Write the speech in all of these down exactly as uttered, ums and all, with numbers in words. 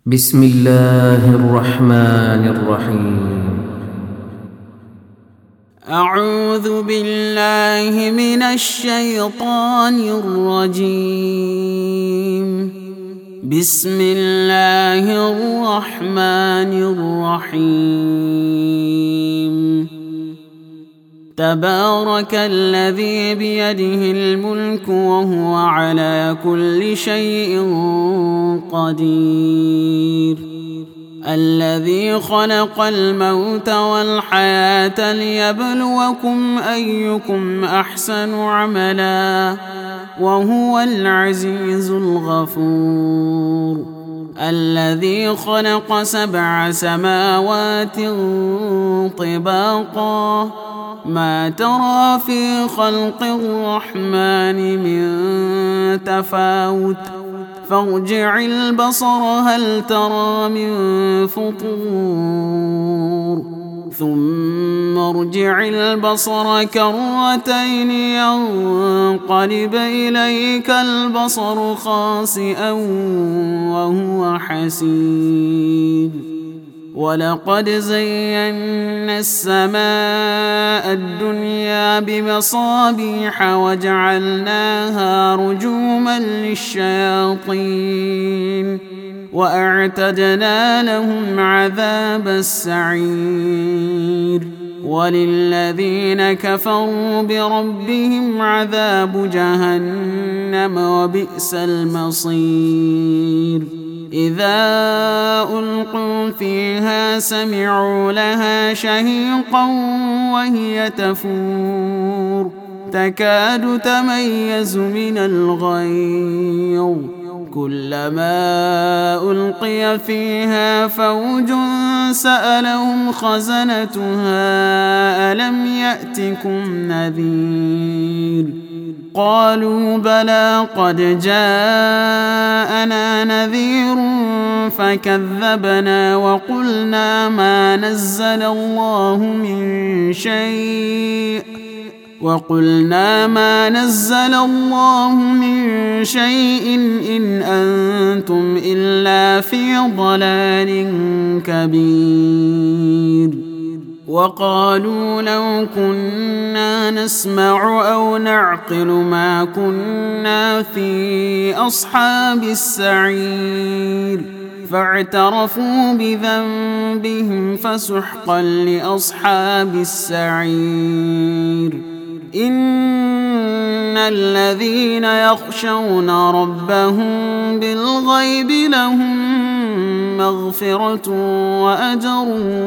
بسم الله الرحمن الرحيم. أعوذ بالله من الشيطان الرجيم. بسم الله الرحمن الرحيم. تبارك الذي بيده الملك وهو على كل شيء قدير. الذي خلق الموت والحياة ليبلوكم أيكم أحسن عملا وهو العزيز الغفور. الذي خلق سبع سماوات طباقا ما ترى في خلق الرحمن من تفاوت فارجع البصر هل ترى من فطور ثم ارجع البصر كرتين ينقلب إليك البصر خاسئا وهو حسير. ولقد زينا السماء الدنيا بمصابيح وجعلناها رجوما للشياطين وأعتدنا لهم عذاب السعير. وللذين كفروا بربهم عذاب جهنم وبئس المصير. إذا ألقوا فيها سمعوا لها شهيقا وهي تفور تكاد تميز من الغيظ كلما ألقي فيها فوج سألهم خزنتها ألم يأتكم نذير قالوا بلى قد جاءنا نذير فكذبنا وقلنا ما نزل الله من شيء وقلنا ما نزل الله من شيء إن أنتم إلا في ضلال كبير. وقالوا لو كنا نسمع أو نعقل ما كنا في أصحاب السعير فاعترفوا بذنبهم فسحقا لأصحاب السعير. إن الذين يخشون ربهم بالغيب لهم مغفرة وأجر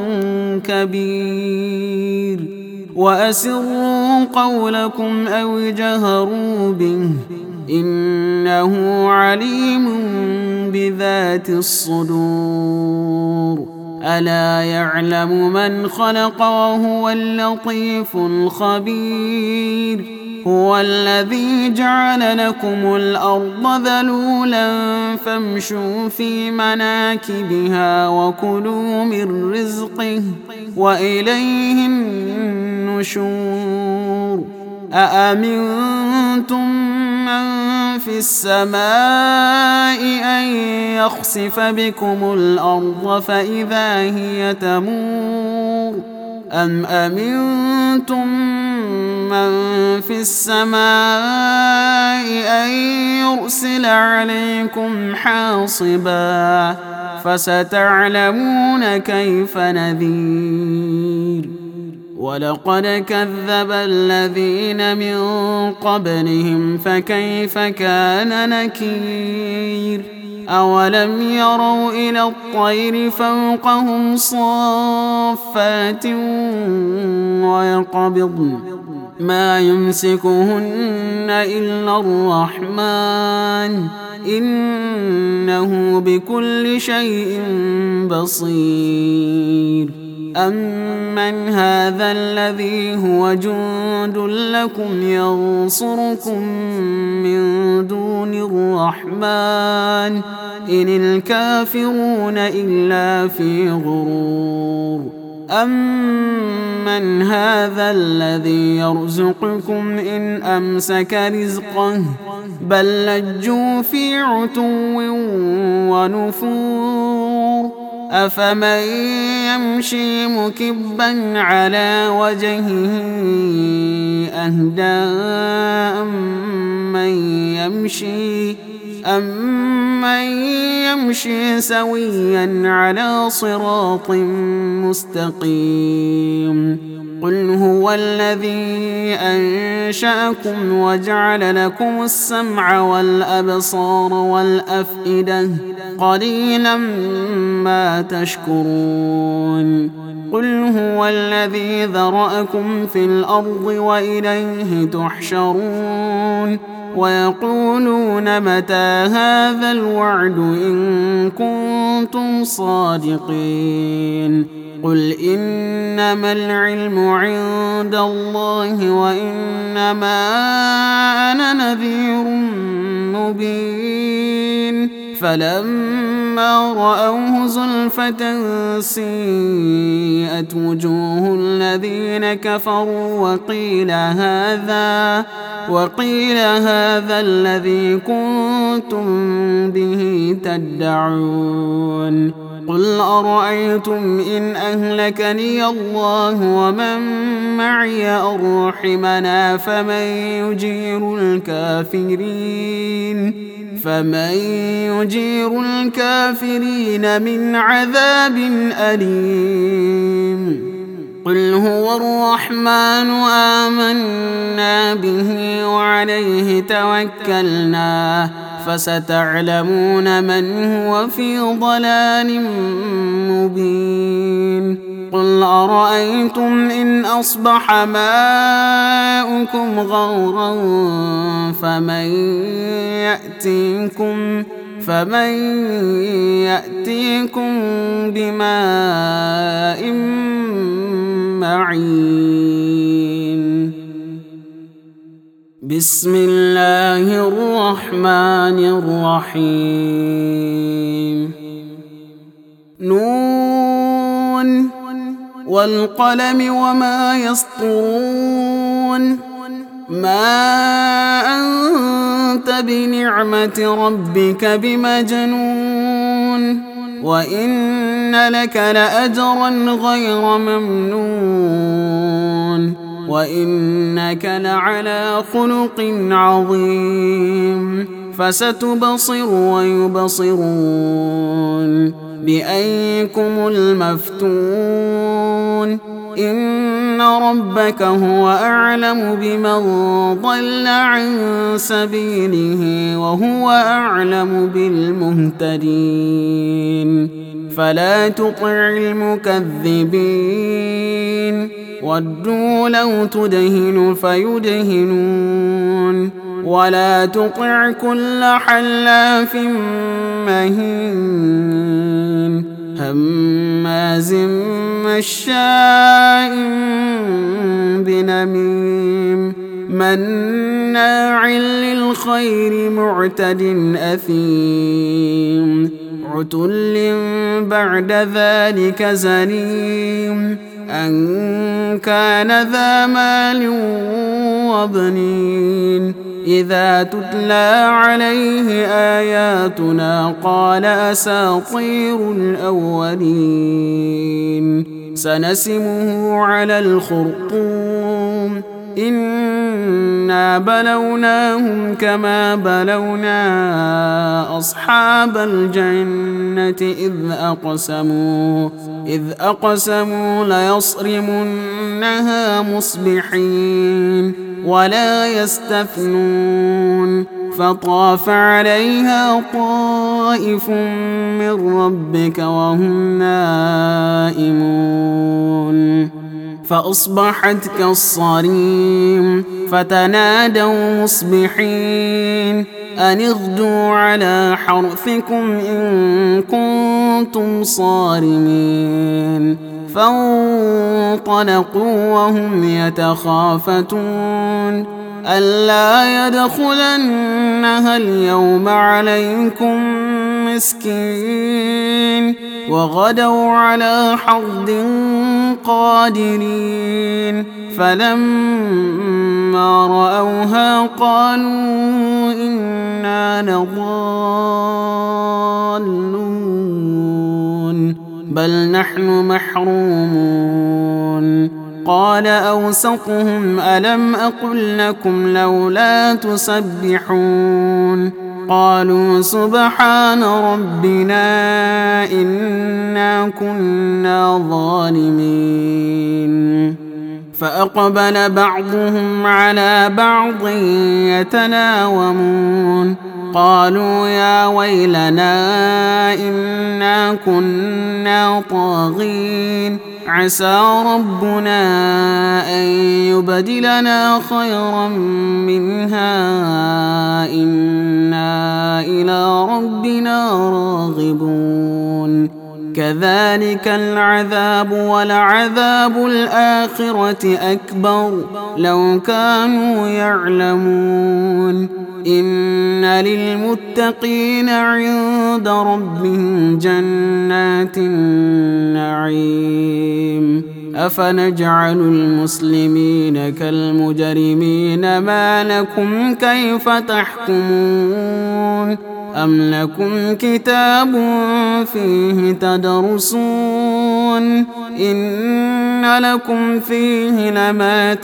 كبير. وأسروا قولكم أو اجهروا به إنه عليم بذات الصدور. ألا يعلم من خلق وهو اللطيف الخبير. هو الذي جعل لكم الأرض ذلولا فامشوا في مناكبها وكلوا من رزقه وإليه النشور. أأمنتم من في السماء أن يخسف بكم الأرض فإذا هي تمور أم أمنتم من في السماء أن يرسل عليكم حاصبا فستعلمون كيف نذير. ولقد كذب الذين من قبلهم فكيف كان نكير. أولم يروا إلى الطير فوقهم صافات ويقبضن ما يمسكهن إلا الرحمن إنه بكل شيء بصير. أمن هذا الذي هو جند لكم ينصركم من دون الرحمن إن الكافرون إلا في غرور. أمن هذا الذي يرزقكم إن أمسك رزقه بل لجوا في عتو ونفور أفمن يمشي مكبا على وجهه أهدى أمن يمشي أمن يمشي سويا على صراط مستقيم قل هو الذي أنشأكم وجعل لكم السمع والأبصار والأفئدة قليلا ما تشكرون قل هو الذي ذرأكم في الأرض وإليه تحشرون ويقولون متى هذا الوعد إن كنتم صادقين قل إنما العلم عند الله وإنما أنا نذير مبين فلما رأوه زلفة سيئت وجوه الذين كفروا وقيل هذا وقيل هذا الذي كنتم به تدعون قل أرأيتم إن أهلكني الله ومن معي أو رحمنا فمن يجير الكافرين فمن يجير الكافرين من عذاب أليم قل هو الرحمن آمنا به وعليه توكلنا فستعلمون من هو في ضلال مبين قل أرأيتم إن أصبح ماؤكم غورا فمن يأتيكم فمن يأتيكم بماء معين بسم الله الرحمن الرحيم نون والقلم وما يسطرون ما أنت بنعمة ربك بمجنون وإن لك لأجرا غير ممنون وإنك لعلى خلق عظيم فستبصر ويبصرون بأيكم المفتون إن ربك هو أعلم بمن ضل عن سبيله وهو أعلم بالمهتدين فلا تطع المكذبين ودوا لو تدهن فيدهنون ولا تطع كل حلاف مهين هماز مشاء بنميم مناع للخير معتد أثيم عتل بعد ذلك زنيم أن كان ذا مال وبنين إذا تتلى عليه آياتنا قال أساطير الأولين سنسمه على الخرطوم إنا بلوناهم كما بلونا أصحاب الجنة إذ أقسموا إذ أقسموا ليصرمنها مصبحين ولا يستثنون فطاف عليها طائف من ربك وهم نائمون فأصبحت كالصريم فتنادوا مصبحين أن اغدوا على حرثكم إن كنتم صارمين فانطلقوا وهم يتخافتون ألا يدخلنها اليوم عليكم مسكين وغدوا على حرد قادرين فلما رأوها قالوا إنا لضالون بل نحن محرومون. قال أوسطهم ألم أقل لكم لولا تسبحون؟ قالوا سبحان ربنا إنا كنا ظالمين. فأقبل بعضهم على بعض يتلاومون قالوا يا ويلنا إنا كنا طاغين عسى ربنا أن يبدلنا خيرا منها إنا إلى ربنا راغبون. كذلك العذاب ولعذاب الآخرة أكبر لو كانوا يعلمون. إن للمتقين عند ربهم جنات النعيم. أفنجعل المسلمين كالمجرمين ما لكم كيف تحكمون؟ أم لكم كتاب فيه تدرسون إن لكم فيه لما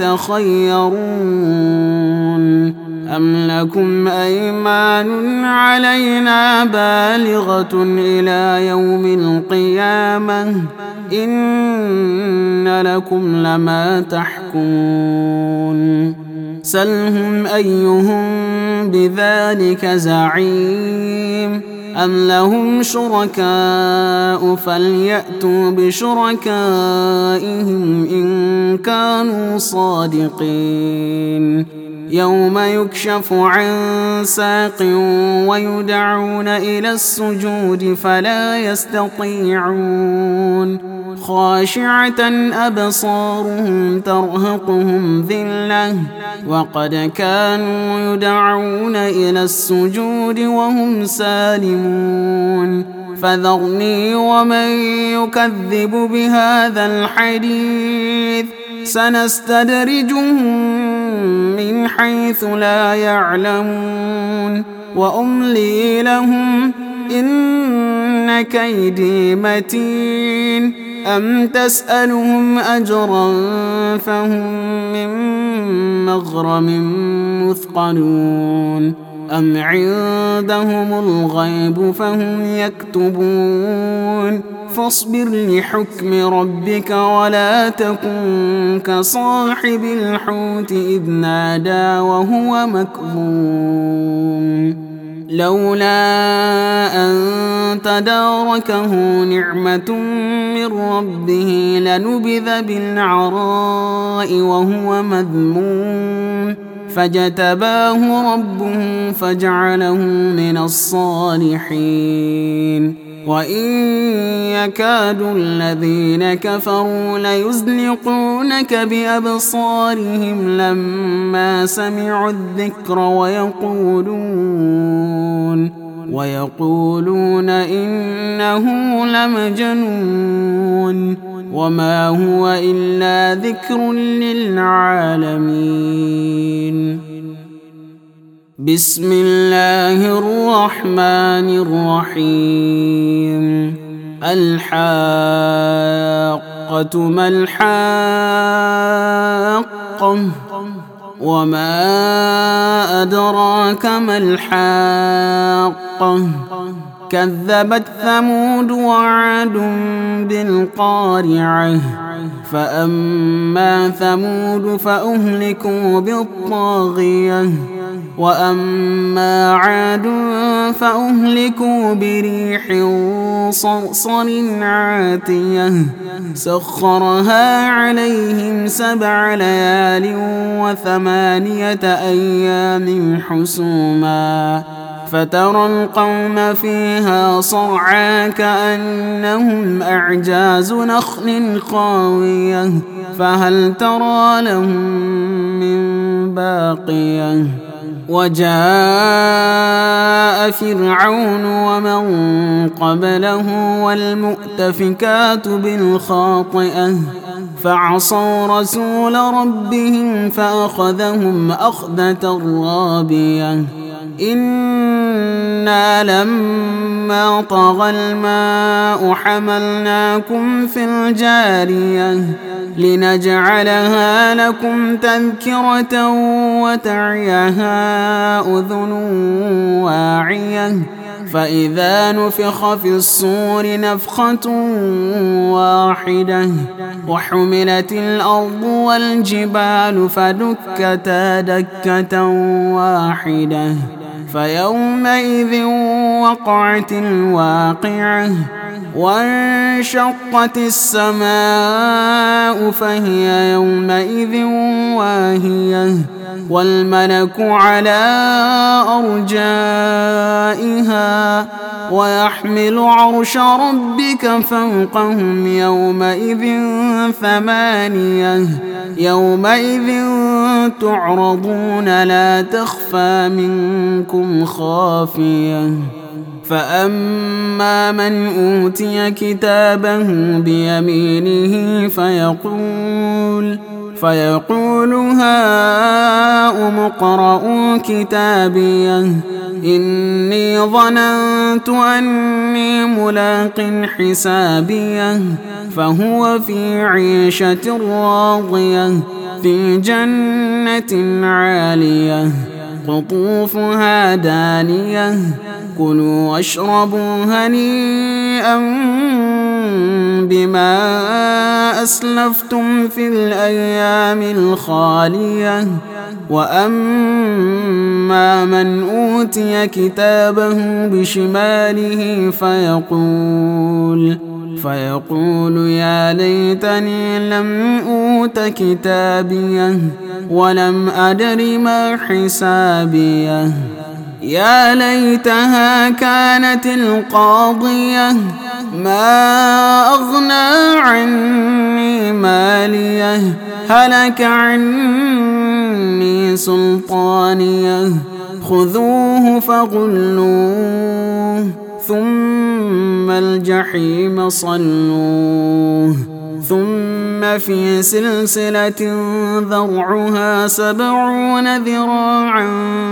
تخيرون؟ أم لكم أيمان علينا بالغة إلى يوم القيامة إن لكم لما تحكمون. سلهم أيهم بذلك زعيم أم لهم شركاء فليأتوا بشركائهم إن كانوا صادقين. يوم يكشف عن ساق ويدعون إلى السجود فلا يستطيعون خاشعة أبصارهم ترهقهم ذلة وقد كانوا يدعون إلى السجود وهم سالمون. فذرني ومن يكذب بهذا الحديث سنستدرجهم من حيث لا يعلمون وأملي لهم إن كيدي متين. أم تسألهم أجرا فهم من مغرم مثقلون أم عندهم الغيب فهم يكتبون. فاصبر لحكم ربك ولا تكن كصاحب الحوت إذ نادى وهو مكظوم لولا أن تداركه نعمة من ربه لنبذ بالعراء وهو مذموم فاجتباه ربه فجعله من الصالحين. وإن يكاد الذين كفروا ليزلقونك بأبصارهم لما سمعوا الذكر ويقولون ويقولون إنه لمجنون وما هو إلا ذكر للعالمين. بسم الله الرحمن الرحيم. الحاقة ما الحاقة وما أدراك ما الحاقة كذبت ثمود وعاد بالقارعة فأما ثمود فأهلكوا بالطاغية وأما عاد فأهلكوا بريح صرصر عاتية سخرها عليهم سبع ليال وثمانية أيام حسوما فترى القوم فيها صرعى كأنهم أعجاز نخل خاوية فهل ترى لهم من باقية. وجاء فرعون ومن قبله والمؤتفكات بالخاطئة فعصوا رسول ربهم فأخذهم أخذة رابية إن إنا لما طغى الماء حملناكم في الجارية لنجعلها لكم تذكرة وتعيها أذن واعية فإذا نفخ في الصور نفخة واحدة وحملت الأرض والجبال فدكتا دكة واحدة فيومئذ وقعت الواقعة وانشقت السماء فهي يومئذ واهية والملك على أرجائها ويحمل عرش ربك فوقهم يومئذ ثمانية يومئذ تعرضون لا تخفى منكم خافية فأما من أوتي كتابه بيمينه فيقول فيقول هاؤم اقرءوا كتابيه إني ظننت أني ملاق حسابيه فهو في عيشة راضية في جنة عالية قطوفها دانية كلوا واشربوا هنيئا بما أسلفتم في الأيام الخالية وأما من أوتي كتابه بشماله فيقول فيقول يا ليتني لم أوت كتابيه ولم أدر ما حسابيه يا ليتها كانت القاضية ما أغنى عني ماليه هلك عني سلطانيه خذوه فغلوه ثم الجحيم صلوه ثم في سلسلة ذرعها سبعون ذراعا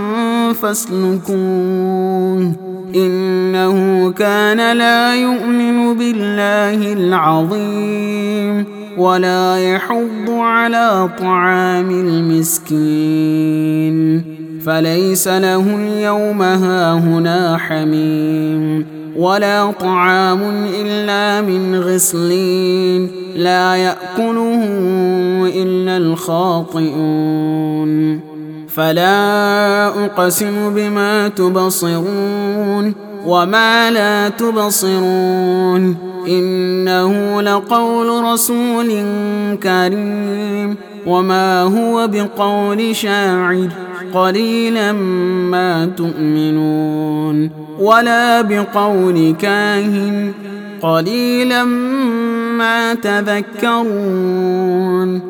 فاسلكوه إنه كان لا يؤمن بالله العظيم ولا يحض على طعام المسكين فليس له اليوم هاهنا حميم ولا طعام إلا من غسلين لا يأكله إلا الخاطئون فلا أقسم بما تبصرون وما لا تبصرون إنه لقول رسول كريم وما هو بقول شاعر قليلا ما تؤمنون ولا بقول كاهن قليلا ما تذكرون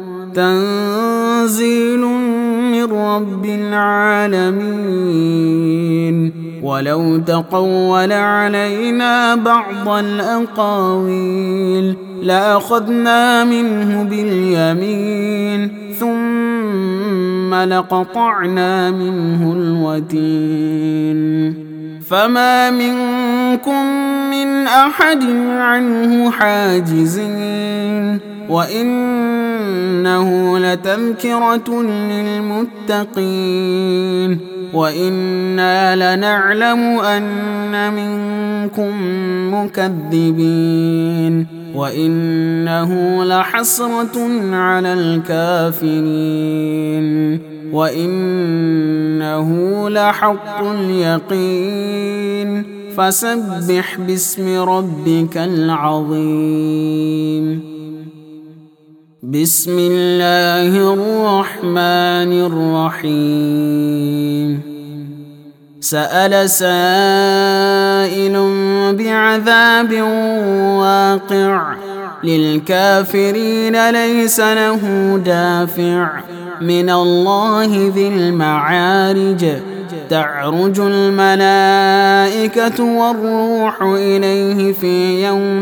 تنزيل من رب العالمين ولو تقول علينا بعض الأقاويل لأخذنا منه باليمين ثم لقطعنا منه الوتين فما منكم من أحد عنه حاجزين وإنه لتذكرة للمتقين وإنا لنعلم أن منكم مكذبين وإنه لحسرة على الكافرين وإنه لحق اليقين فسبح باسم ربك العظيم بسم الله الرحمن الرحيم سأل سائل بعذاب واقع للكافرين ليس له دافع من الله ذي المعارج تعرج الملائكة والروح إليه في يوم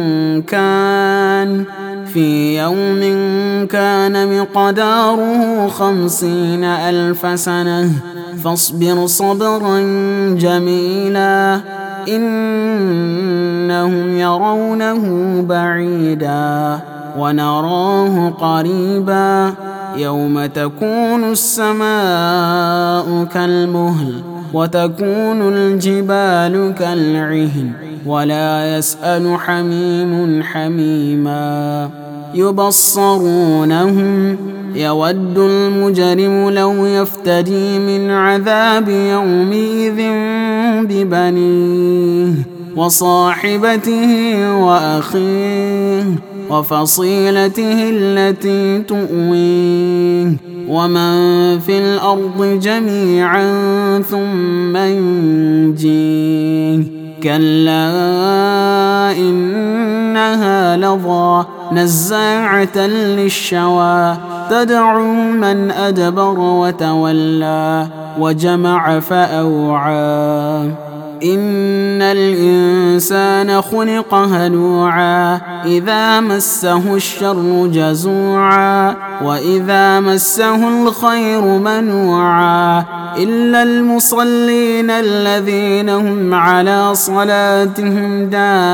كان في يوم كان مقداره خمسين ألف سنة فاصبر صبرا جميلا إنهم يرونه بعيدا ونراه قريبا يوم تكون السماء كالمهل وتكون الجبال كالعهن ولا يسأل حميم حميما يبصرونهم يود المجرم لو يفتدي من عذاب يومئذ ببنيه وصاحبته وأخيه وفصيلته التي تؤويه ومن في الأرض جميعا ثم ينجيه كلا إنها لظى نزاعة للشوى تدعو من أدبر وتولى وجمع فأوعى إن الإنسان خلق هلوعا إذا مسه الشر جزوعا وإذا مسه الخير منوعا إلا المصلين الذين هم على صلاتهم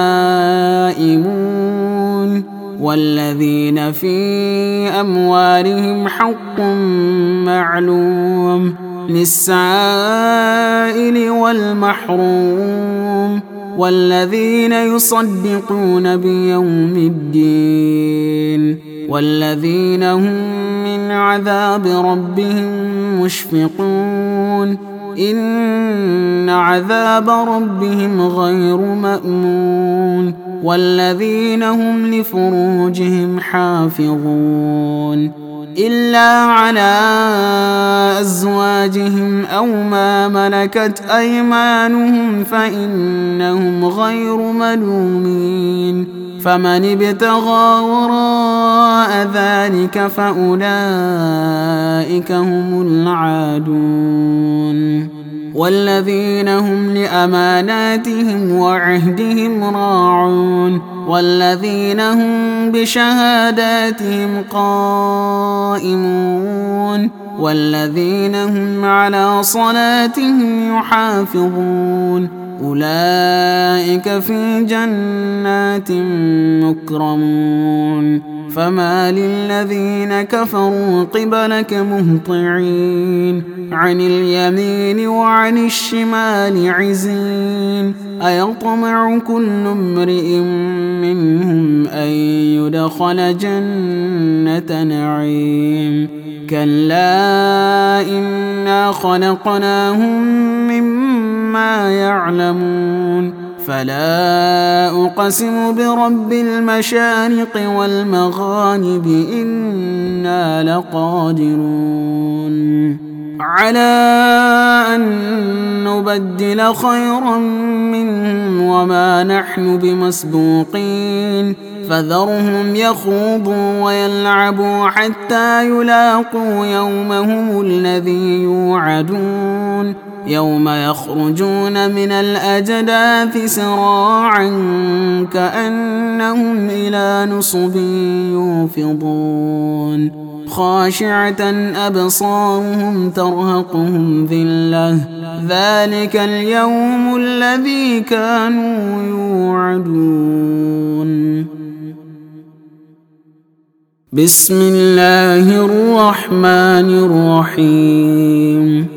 دائمون والذين في أموالهم حق معلوم للسائل والمحروم والذين يصدقون بيوم الدين والذين هم من عذاب ربهم مشفقون إن عذاب ربهم غير مأمون والذين هم لفروجهم حافظون إلا على أزواجهم أو ما ملكت أيمانهم فإنهم غير ملومين فمن ابتغى وراء ذلك فأولئك هم العادون والذين هم لأماناتهم وعهدهم راعون والذين هم بشهاداتهم قائمون والذين هم على صلاتهم يحافظون أولئك في جنات مكرمون فما للذين كفروا قبلك مهطعين عن اليمين وعن الشمال عزين أيطمع كل امرئ منهم أن يدخل جنة نعيم كلا إنا خلقناهم مما يعلمون فلا أقسم برب المشارق والمغارب إنا لقادرون على أن نبدل خيرا منهم وما نحن بمسبوقين فذرهم يخوضوا ويلعبوا حتى يلاقوا يومهم الذي يوعدون يوم يخرجون من الأجداث سراعا كأنهم إلى نصب يوفضون خاشعة أبصارهم ترهقهم ذلة ذلك اليوم الذي كانوا يوعدون بسم الله الرحمن الرحيم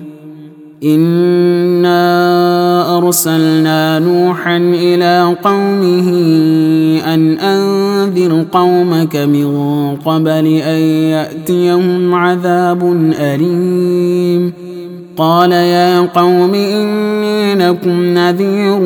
إنا أرسلنا نوحا إلى قومه أن أنذر قومك من قبل أن يأتيهم عذاب أليم قال يا قوم إني لكم نذير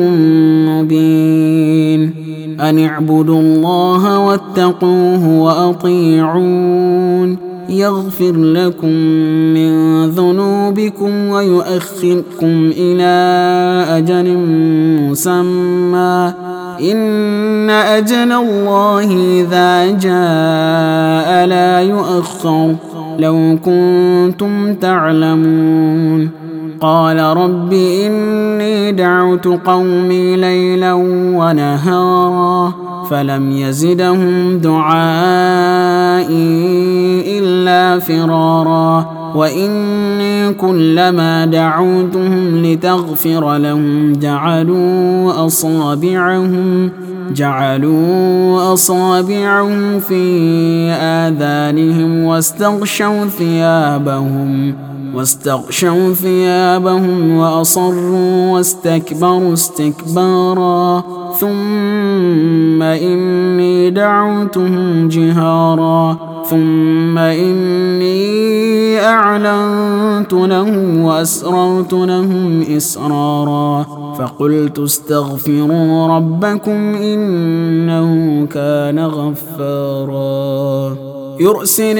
مبين أن اعبدوا الله واتقوه وأطيعون يغفر لكم من ذنوبكم ويؤخركم إلى أجل مسمى إن أجل الله إذا جاء لا يؤخر لو كنتم تعلمون قال رب إني دعوت قومي ليلا ونهارا فلم يزدهم دعائي إلا فرارا وإني كلما دعوتهم لتغفر لهم جعلوا أصابعهم جعلوا أصابعهم في آذانهم واستغشوا ثيابهم واستغشوا ثيابهم وأصروا واستكبروا استكبارا ثم إني دعوتهم جهارا ثم إني أعلنت لهم وأسررت لهم إسرارا فقلت استغفروا ربكم إنه كان غفارا يرسل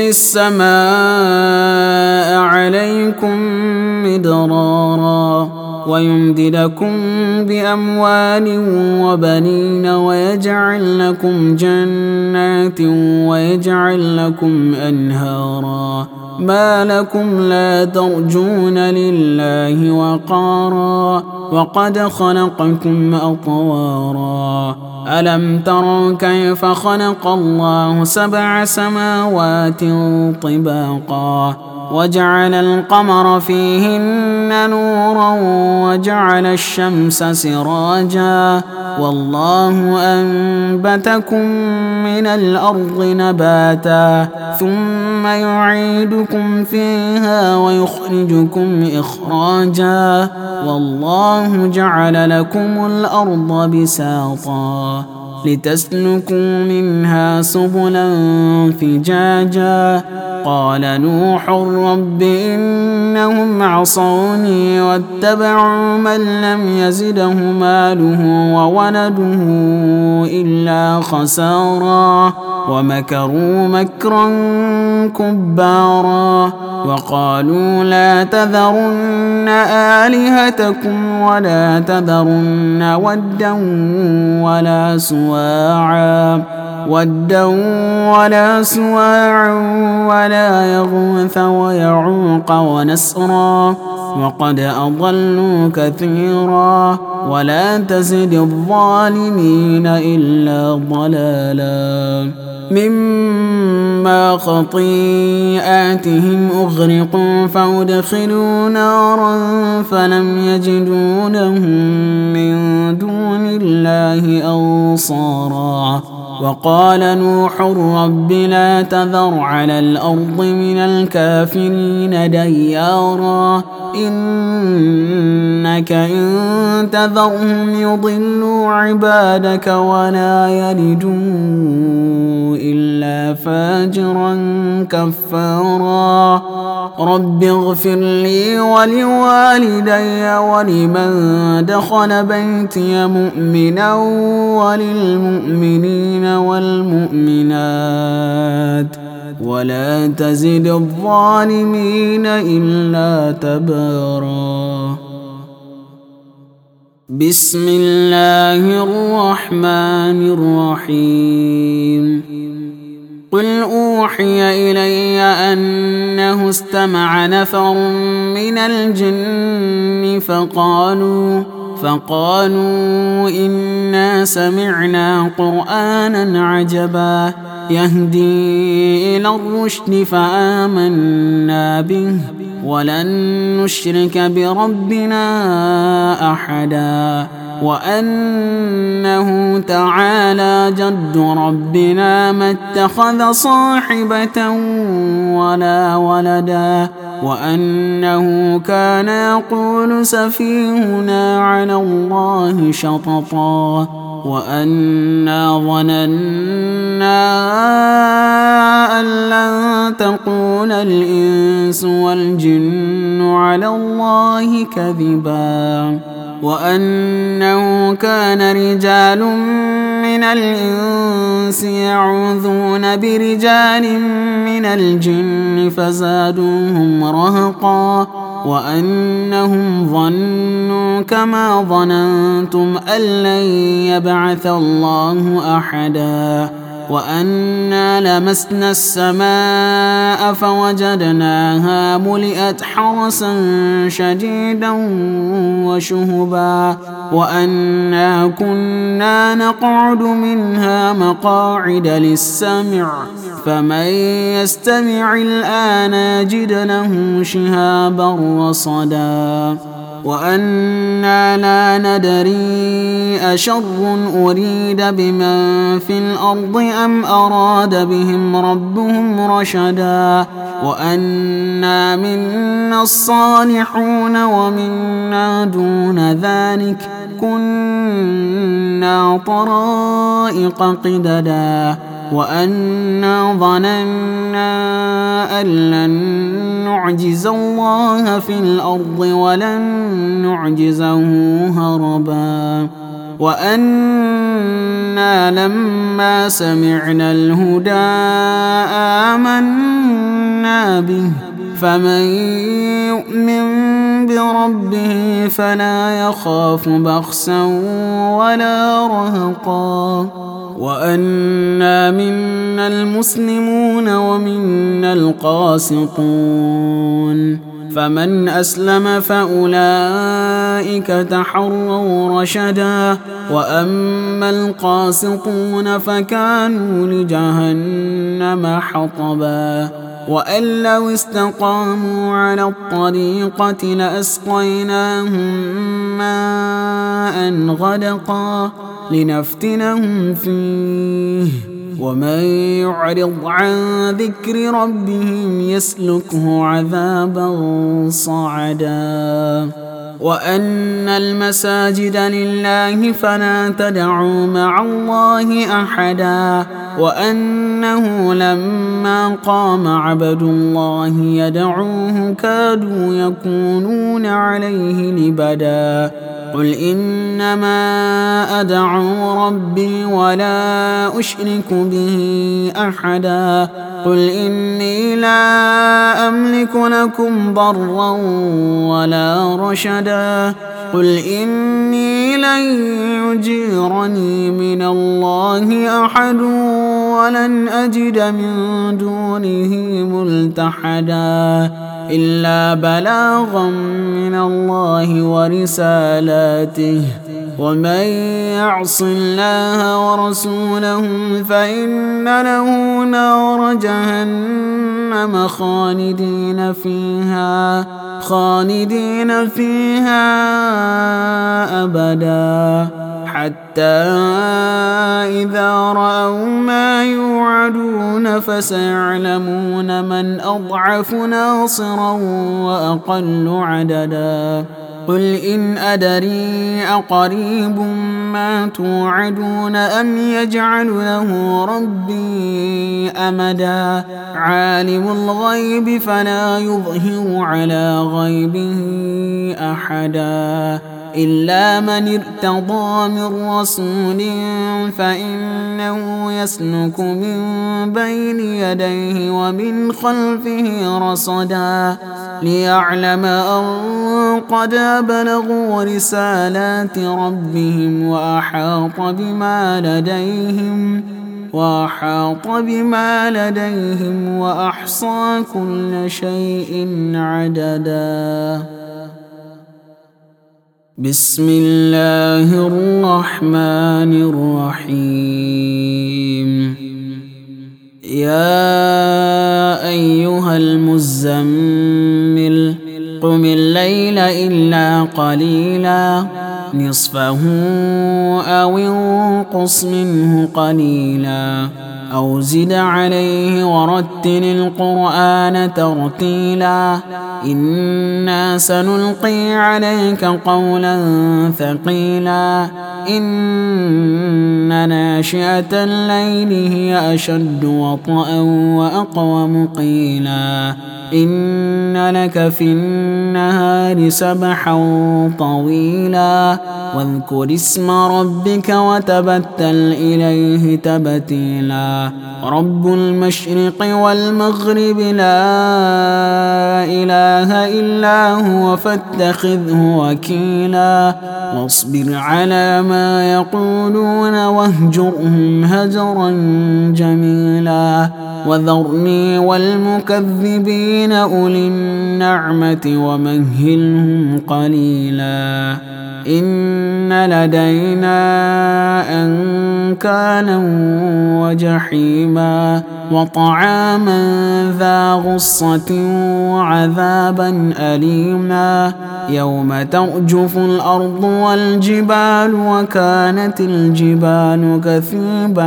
السماء عليكم مدرارا ويمددكم بأموال وبنين ويجعل لكم جنات ويجعل لكم أنهارا ما لكم لا ترجون لله وقارا وقد خلقكم أطوارا ألم تروا كيف خلق الله سبع سماوات طباقا وجعل القمر فيهن نورا وجعل الشمس سراجا والله أنبتكم من الأرض نباتا ثم يعيدكم فيها ويخرجكم إخراجا والله جعل لكم الأرض بساطا لتسلكوا منها سبلا فجاجا قال نوح رب إنهم عصوني واتبعوا من لم يزده ماله وولده إلا خسارا ومكروا مكرا كبارا وقالوا لا تذرن آلهتكم ولا تذرن ودا ولا سواعا ودا ولا سواعا ولا يغوث ويعوق ونسرا وقد أضلوا كثيرا ولا تزد الظالمين إلا ضلالا مما خطيئاتهم أغرقوا فأدخلوا نارا فلم يجدوا لهم من دون الله أنصارا وقال نوح رب لا تذر على الأرض من الكافرين ديارا إنك إن تذرهم يضلوا عبادك ولا يلدوا إلا فاجرا كفارا رب اغفر لي ولوالدي ولمن دخل بيتي مؤمنا وللمؤمنين والمؤمنات ولا تزد الظالمين إلا تبارا بسم الله الرحمن الرحيم قل أوحي إلي أنه استمع نفر من الجن فقالوا فقالوا إنا سمعنا قرآنا عجبا يهدي إلى الرشد فآمنا به ولن نشرك بربنا أحدا وأنه تعالى جد ربنا ما اتخذ صاحبة ولا ولدا وأنه كان يقول سفيهنا على الله شططا وأنا ظننا أن لن تقول الإنس والجن على الله كذبا وأنه كان رجال من الإنس يعوذون برجال من الجن فزادوهم رهقا وأنهم ظنوا كما ظننتم أن لن يبعث الله أحدا وأنا لمسنا السماء فوجدناها ملئت حرسا شديدا وشهبا وأنا كنا نقعد منها مقاعد للسمع فمن يستمع الآن يجد له شهابا رصدا وأنا لا ندري أشر أريد بمن في الأرض أم أراد بهم ربهم رشدا وأنا منا الصالحون ومنا دون ذلك كنا طرائق قددا وأنا ظننا أن لن نعجز الله في الأرض ولن نعجزه هربا وأنا لما سمعنا الهدى آمنا به فمن يؤمن بربه فلا يخاف بخسا ولا رهقا وأنا منا المسلمون ومنا القاسطون فمن أسلم فأولئك تحروا رشدا وأما القاسطون فكانوا لجهنم حطبا وأن لو استقاموا على الطريقة لأسقيناهم ماء غدقا لنفتنهم فيه ومن يعرض عن ذكر ربهم يسلكه عذابا صعدا وأن المساجد لله فلا تدعوا مع الله أحدا وأنه لما قام عبد الله يدعوه كادوا يكونون عليه لبدا قل إنما أدعو ربي ولا أشرك به أحدا قل إني لا أملك لكم ضرا ولا رشدا قل إني لن يجيرني من الله أحد ولن أجد من دونه ملتحدا إلا بلاغا من الله ورسالاته ومن يعص الله ورسوله فإن له نار جهنم خالدين فيها خالدين فيها أبدا حتى إذا رأوا ما يوعدون فسيعلمون من أضعف ناصرا وأقل عددا قل إن أدري أقريب ما توعدون أم يجعل له ربي أمدا عالم الغيب فلا يظهر على غيبه أحدا إلا من ارتضى من رسول فإنه يسلك من بين يديه ومن خلفه رصدا ليعلم أن قد بلغوا رسالات ربهم وأحاط بما لديهم وأحاط بما لديهم وأحصى كل شيء عددا. بسم الله الرحمن الرحيم. يا أيها المزمل قم الليل إلا قليلا نصفه أو انقص منه قليلا أو زد عليه ورتل القرآن ترتيلا إنا سنلقي عليك قولا ثقيلا إن ناشئة الليل هي أشد وطئا وأقوم قيلا إن لك في النهار سبحا طويلا واذكر اسم ربك وتبتل إليه تبتيلا رب المشرق والمغرب لا إله إلا هو فاتخذه وكيلا واصبر على ما يقولون واهجرهم هجرا جميلا وذرني والمكذبين أولي النعمة ومهلهم قليلا إن لدينا أنكالا وجحيما وطعاما ذا غصة وعذابا أليما يوم ترجف الأرض والجبال وكانت الجبال كثيبا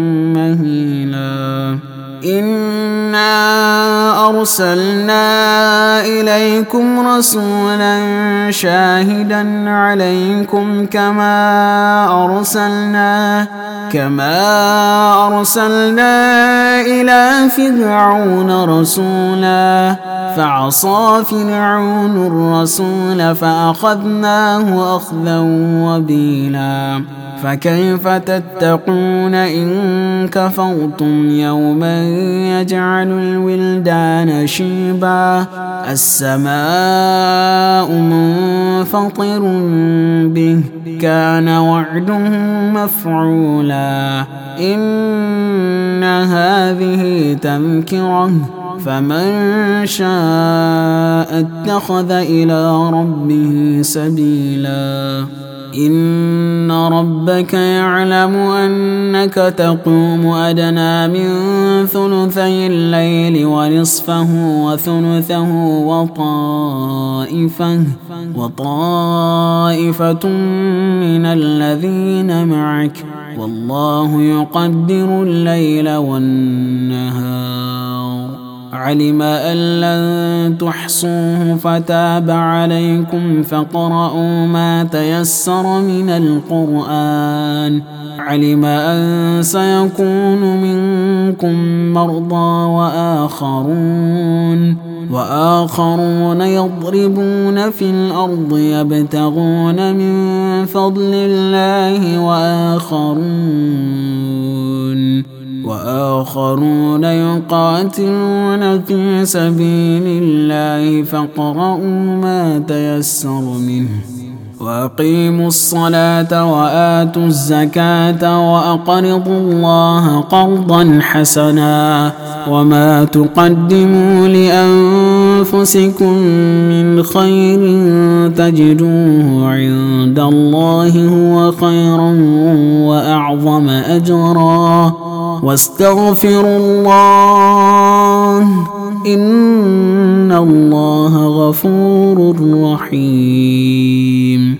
مهيلا إنا أرسلنا إليكم رسولا شاهدا عليكم كما أرسلنا كما أرسلنا إلى فرعون رسولا فعصى فرعون الرسول فأخذناه أخذا وبيلا فكيف تتقون إن كفرتم يوما يجعل الولدان شيبا السماء منفطر به كان وعده مفعولا إن هذه تذكرة فمن شاء اتخذ إلى ربه سبيلا إن ربك يعلم أنك تقوم أدنى من ثلثي الليل ونصفه وثلثه وطائفة وطائفة من الذين معك والله يقدر الليل والنهار علم أن لن تحصوه فتاب عليكم فقرؤوا ما تيسر من القرآن علم أن سيكون منكم مرضى وآخرون وآخرون يضربون في الأرض يبتغون من فضل الله وآخرون وآخرون يقاتلون في سبيل الله فاقرؤوا ما تيسر منه وأقيموا الصلاة وآتوا الزكاة وأقرضوا الله قرضا حسنا وما تقدموا لأنفسكم من خير تجدوه عند الله هو خيرا وأعظم أجرا واستغفروا الله إن الله غفور رحيم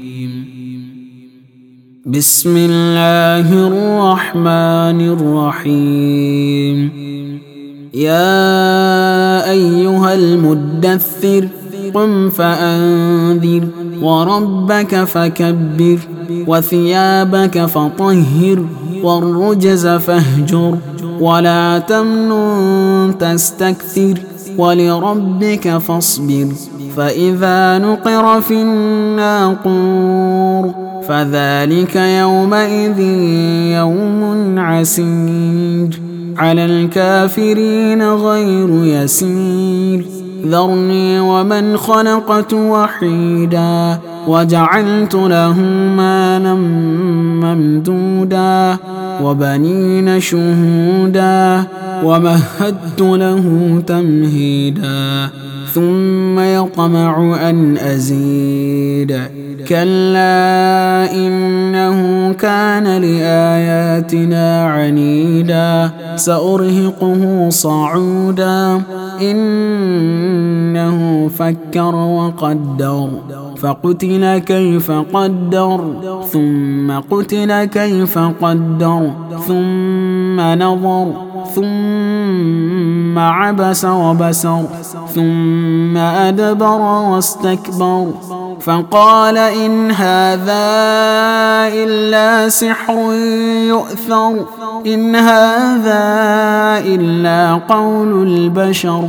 بسم الله الرحمن الرحيم يا أيها المدثر قم فأنذر وربك فكبر وثيابك فطهر والرجز فاهجر ولا تمنن تستكثر ولربك فاصبر فإذا نقر في الناقور فذلك يومئذ يوم عسير على الكافرين غير يسير ذرني ومن خلقت وحيدا وجعلت له مالا ممدودا وبنين شهودا ومهدت له تمهيدا ثم يطمع أن أزيد كلا إنه كان لآياتنا عنيدا سأرهقه صعودا إنه فكر وقدر فقتل كيف قدر ثم قتل كيف قدر ثم نظر ثم عبس وبسر ثم أدبر واستكبر فقال إن هذا إلا سحر يؤثر إن هذا إلا قول البشر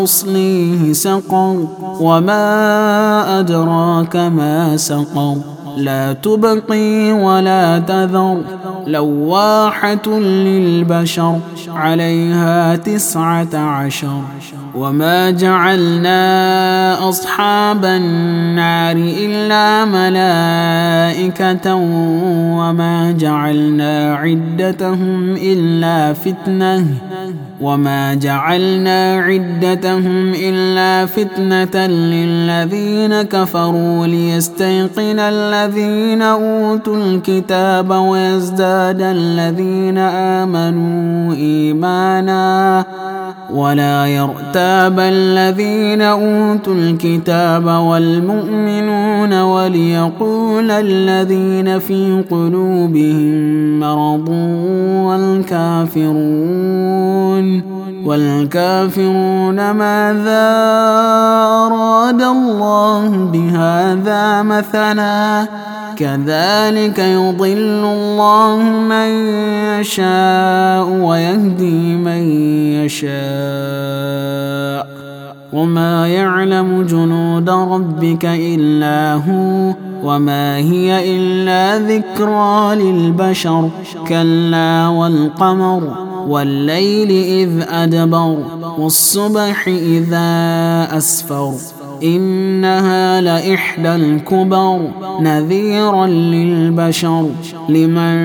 سأصليه سقر وما أدراك ما سقر لا تبقي ولا تذر لواحة للبشر عليها تسعة عشر وما جعلنا أصحاب النار إلا ملائكة وما جعلنا عدتهم إلا فتنة وما جعلنا عدتهم إلا فتنة للذين كفروا ليستيقن الذين أوتوا الكتاب ويزداد الذين آمنوا إيمانا ولا يرتاب الذين أوتوا الكتاب والمؤمنون وليقول الذين في قلوبهم مرض والكافرون والكافرون ماذا أراد الله بهذا مثلا كذلك يضل الله من يشاء ويهدي من يشاء وما يعلم جنود ربك إلا هو وما هي إلا ذكرى للبشر كلا والقمر والليل إذ أدبر والصبح إذا أسفر إنها لإحدى الكبر نذيرا للبشر لمن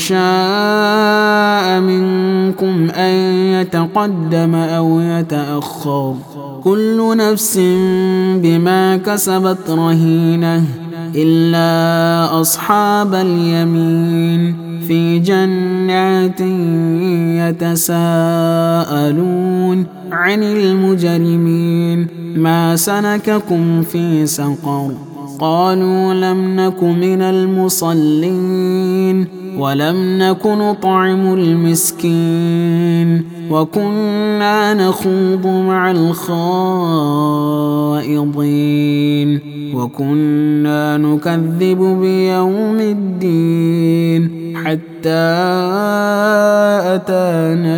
شاء منكم أن يتقدم أو يتأخر كل نفس بما كسبت رهينة إلا أصحاب اليمين في جنات يتساءلون عن المجرمين ما سلككم في سقر قالوا لم نك من المصلين ولم نك نطعم المسكين وكنا نخوض مع الخائضين وكنا نكذب بيوم الدين حتى أتانا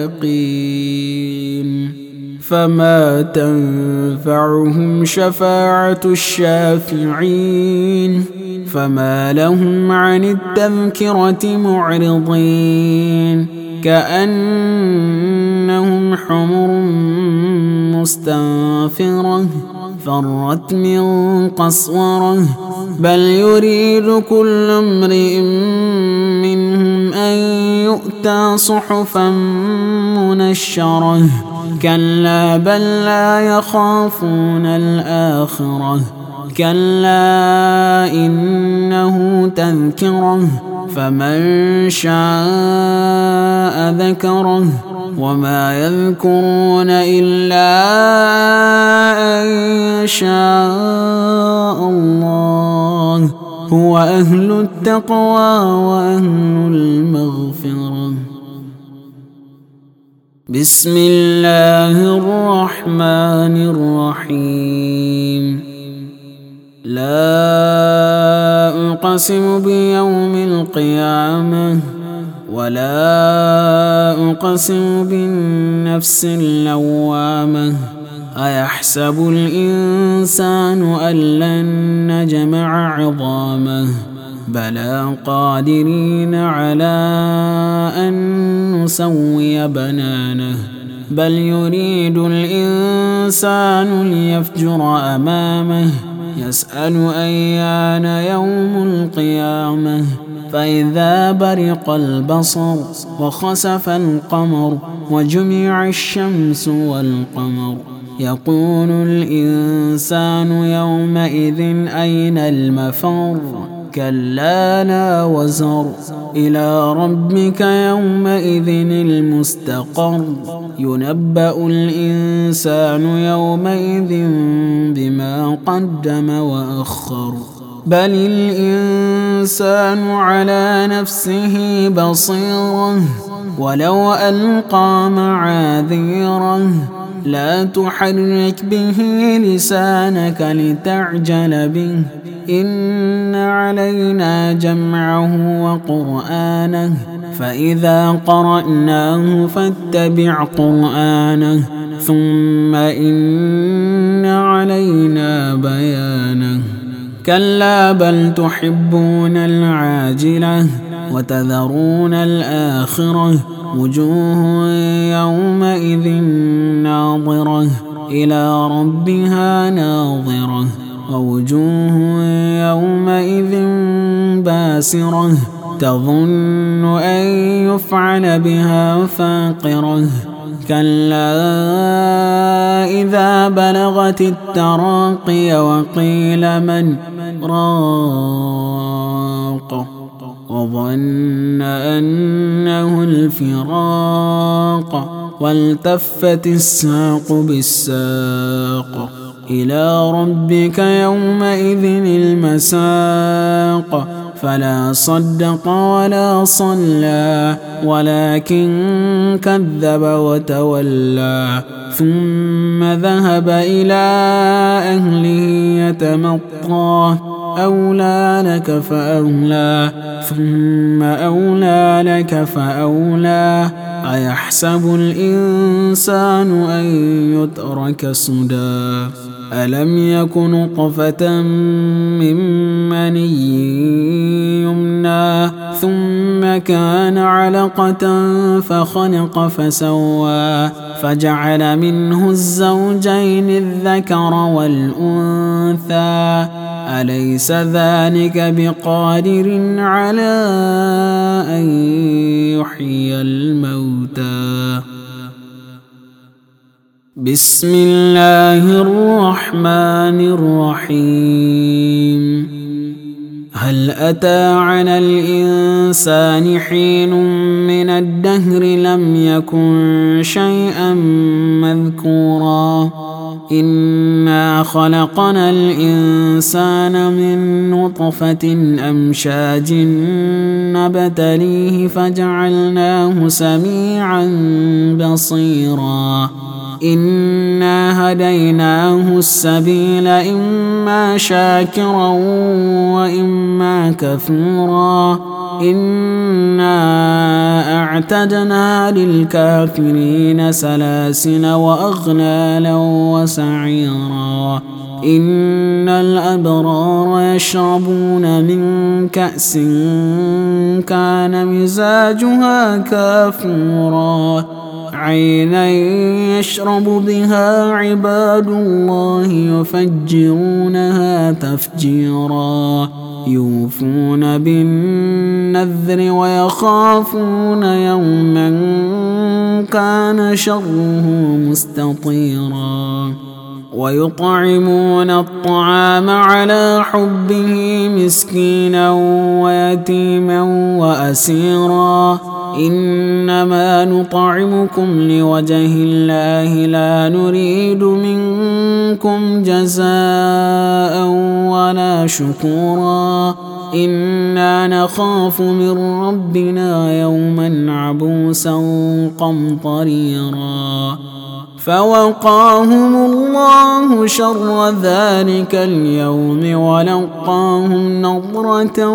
اليقين فما تنفعهم شفاعة الشافعين فما لهم عن التذكرة معرضين كأنهم حمر مستنفرة فرت من قسورة بل يريد كل امرئ منهم أن يؤتى صحفا منشرة كلا بل لا يخافون الآخرة كلا إنه تذكرة فمن شاء ذكره وما يذكرون إلا أن يشاء الله هو أهل التقوى وأهل المغفرة بسم الله الرحمن الرحيم لا أقسم بيوم القيامة ولا أقسم بالنفس اللوامة أيحسب الإنسان أن لن نجمع عظامه بلى قادرين على أن نسوي بنانه بل يريد الإنسان ليفجر أمامه يسأل أيان يوم القيامة فإذا برق البصر وخسف القمر وجمع الشمس والقمر يقول الإنسان يومئذ أين المفر كلا لا وزر إلى ربك يومئذ المستقر ينبأ الإنسان يومئذ بما قدم وأخر بل الإنسان على نفسه بصيرة ولو ألقى معاذيره لا تحرك به لسانك لتعجل به إن علينا جمعه وقرآنه فإذا قرأناه فاتبع قرآنه ثم إن علينا بيانه كلا بل تحبون العاجلة وتذرون الآخرة وجوه يومئذ ناظرة إلى ربها ناظرة ووجوه يومئذ باسرة تظن أن يفعل بها فاقرة كلا إذا بلغت التراقي وقيل من راق وظن أنه الفراق والتفت الساق بالساق إلى ربك يومئذ المساق فلا صدق ولا صلى ولكن كذب وتولى ثم ذهب إلى أهله يتمطى أولى لك فأولى ثم أولى لك فأولى أيحسب الإنسان أن يترك سدى ألم يك نطفة من مني يمنى ثم كان علقة فخلق فسوى فجعل منه الزوجين الذكر والأنثى أليس ذلك بقادر على أن يحيي الموتى بسم الله الرحمن الرحيم هل أتى على الإنسان حين من الدهر لم يكن شيئا مذكورا إنا خلقنا الإنسان من نطفة أمشاج نبتليه فجعلناه سميعا بصيرا إنا هديناه السبيل إما شاكرا وإما كفورا إنا أعتدنا للكافرين سلاسل وأغلالا وسعيرا إن الأبرار يشربون من كأس كان مزاجها كافورا عينا يشرب بها عباد الله يفجرونها تفجيرا يوفون بالنذر ويخافون يوما كان شره مستطيرا ويطعمون الطعام على حبه مسكينا ويتيما وأسيرا إنما نطعمكم لوجه الله لا نريد منكم جزاء ولا شكورا إنا نخاف من ربنا يوما عبوسا قمطريرا فوقاهم الله شر ذلك اليوم ولقاهم نضرة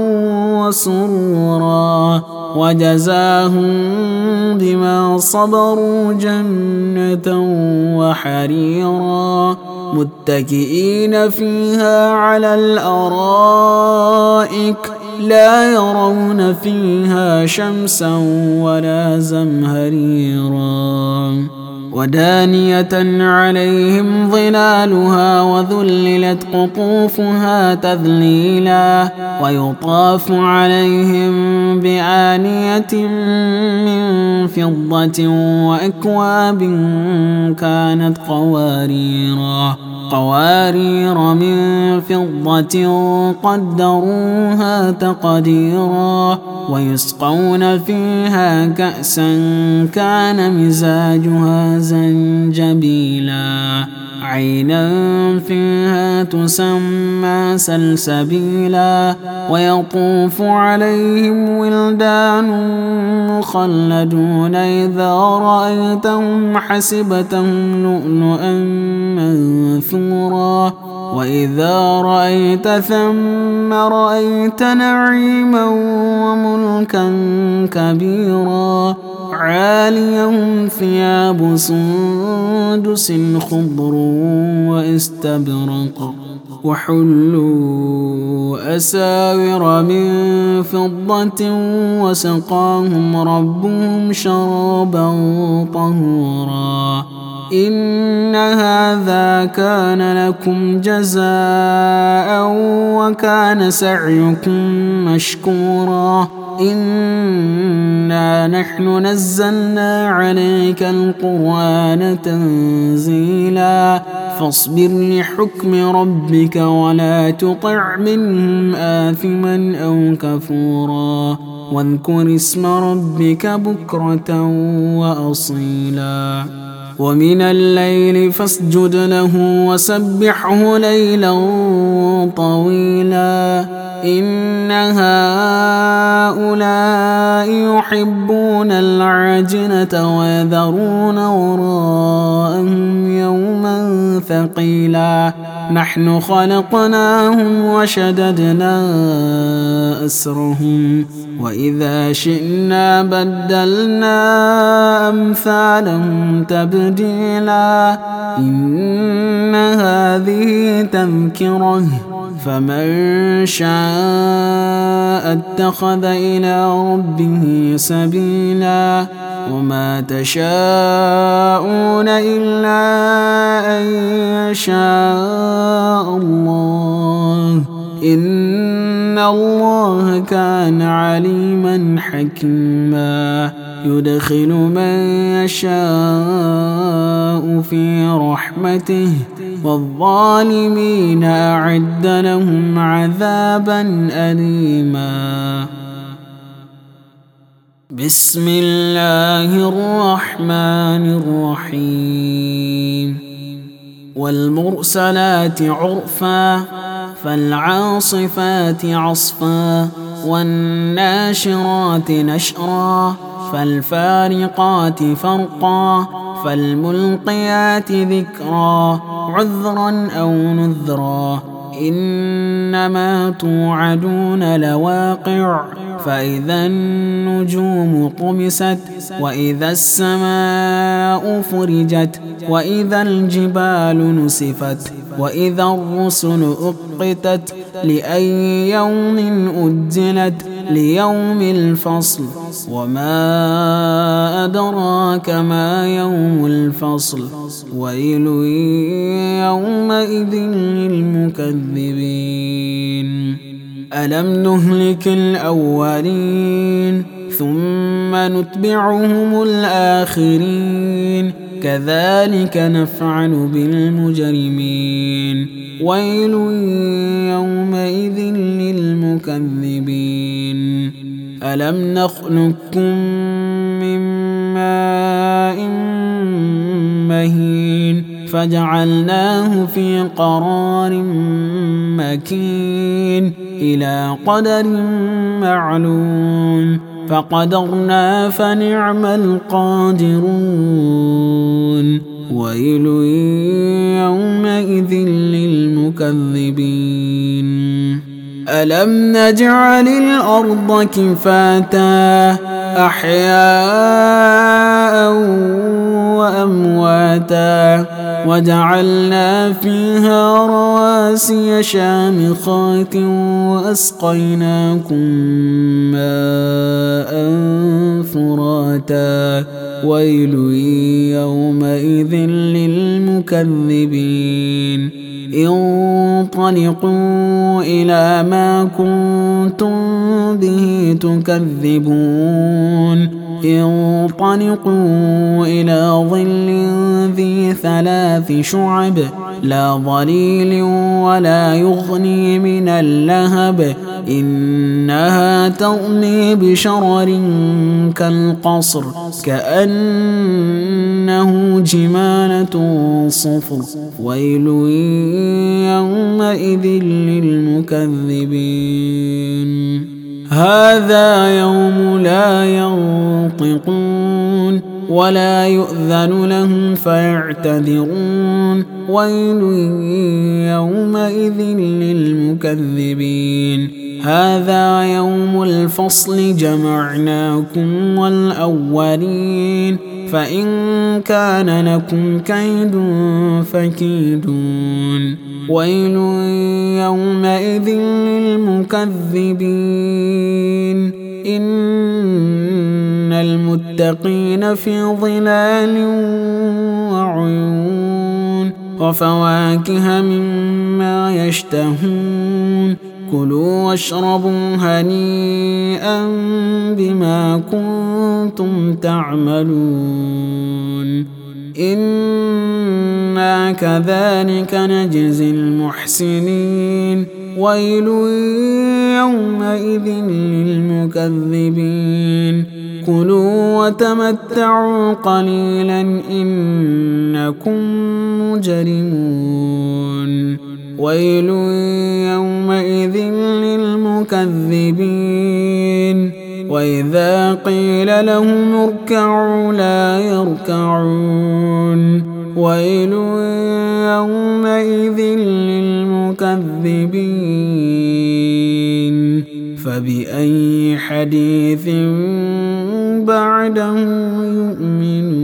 وسرورا وجزاهم بما صبروا جنة وحريرا متكئين فيها على الأرائك لا يرون فيها شمسا ولا زمهريرا ودانية عليهم ظلالها وذللت قطوفها تذليلا ويطاف عليهم بآنية من فضة وأكواب كانت قواريرا قوارير من فضة قدروها تقديرا ويسقون فيها كأسا كان مزاجها زنجبيلا عينا فيها تسمى سلسبيلا ويطوف عليهم ولدان مخلدون إذا رأيتهم حسبتهم لؤلؤا منثورا وإذا رأيت ثم رأيت نعيما وملكا كبيرا عاليهم ثياب سندس خضر واستبرق وحلوا أساور من فضة وسقاهم ربهم شرابا طهورا إن هذا كان لكم جزاء وكان سعيكم مشكورا إنا نحن نزلنا عليك القرآن تنزيلا فاصبر لحكم ربك ولا تطع منهم آثما أو كفورا واذكر اسم ربك بكرة وأصيلا ومن الليل فاسجد له وسبحه ليلا طويلا إن هؤلاء يحبون العاجلة ويذرون وراءهم يوما ثقيلا نحن خلقناهم وشددنا أسرهم وإذا شئنا بدلنا أمثالهم تبديلا إن هذه تذكرة فمن شاء اتخذ إلى ربه سبيلا وما تشاءون إلا أن يشاء الله إن الله كان عليما حكيما يدخل من يشاء في رحمته والظالمين أعد لهم عذابا أليما بسم الله الرحمن الرحيم والمرسلات عرفا فالعاصفات عصفا والناشرات نشرا فالفارقات فرقا فالملقيات ذكرا عذرا أو نذرا إنما توعدون لواقع فإذا النجوم طمست وإذا السماء فرجت وإذا الجبال نسفت وإذا الرسل أقتت لأي يوم أجلت ليوم الفصل وما أدراك ما يوم الفصل ويل يومئذ للمكذبين ألم نهلك الأولين ثم نتبعهم الآخرين كذلك نفعل بالمجرمين ويل يومئذ للمكذبين ألم نخلقكم من ماء مهين فجعلناه في قرار مكين إلى قدر معلوم فقدرنا فنعم القادرون ويل يومئذ للمكذبين ألم نجعل الأرض كفاتا أحياء وأمواتا وجعلنا فيها رواسي شامخات وأسقيناكم ماء فراتا ويل يومئذ للمكذبين انطلقوا إلى ما كنتم به تكذبون انطلقوا إلى ظل ذي ثلاث شعب لا ظليل ولا يغني من اللهب إنها ترمي بشرر كالقصر كأنه جمالة صفر ويل يومئذ للمكذبين هذا يوم لا ينطقون ولا يؤذن لهم فيعتذرون ويل يومئذ للمكذبين هذا يوم الفصل جمعناكم والأولين فإن كان لكم كيد فكيدون ويل يومئذ للمكذبين إن المتقين في ظلال وعيون وفواكه مما يشتهون كلوا واشربوا هنيئا بما كنتم تعملون إنا كذلك نجزي المحسنين ويل يومئذ للمكذبين كلوا وتمتعوا قليلا إنكم مجرمون ويل يومئذ للمكذبين وإذا قيل لهم اركعوا لا يركعون ويل يومئذ للمكذبين فبأي حديث بعده يؤمنون